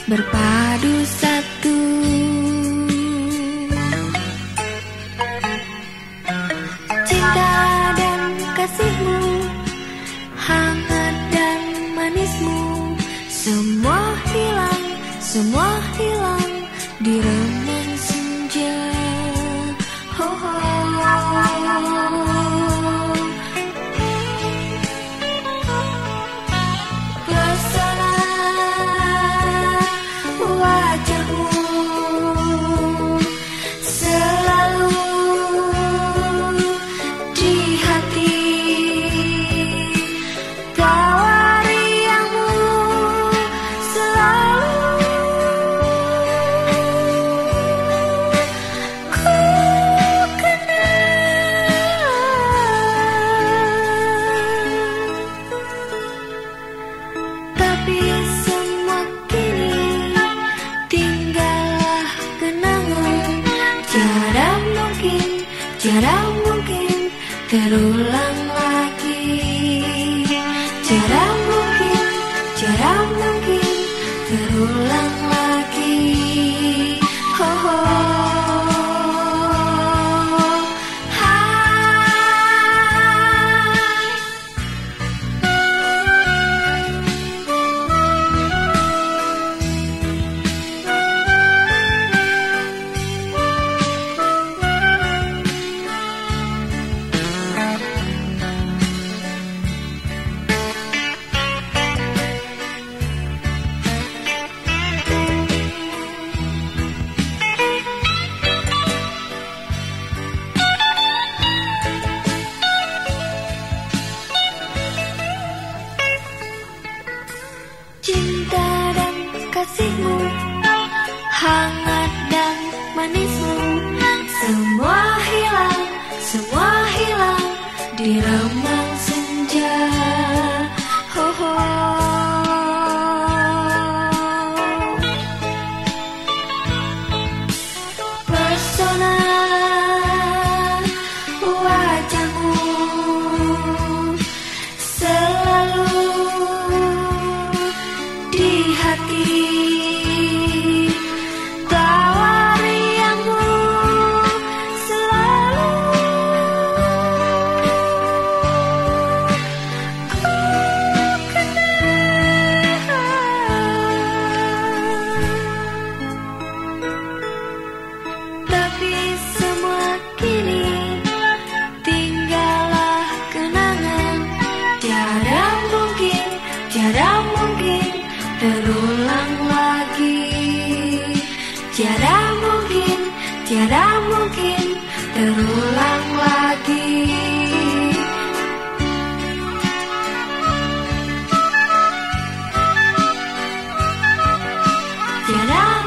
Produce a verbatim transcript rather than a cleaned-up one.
berpadu satu. Cinta dan kasihmu, hangat dan manismu, semua hilang, semua hilang di remang senja. Oh, oh. Pesona wajahmu selalu di hati, tawari yangmu selalu ku kenal. Tapi semua kini tinggallah kenangan, tiada mungkin, tiada mungkin terulang lagi. Tiada mungkin, tiada mungkin terulang lagi. Oh, oh. Hai. Cinta dan kasihmu, hangat dan manismu, semua hilang, semua hilang di remang senja. Oh, oh. Pesona wajahmu selalu di hati, tawari yangmu selalu ku kenal. Tapi semua kini tinggallah kenangan, tiada mungkin, tiada mungkin terulang lagi. Tiada mungkin, tiada mungkin terulang lagi. Tiada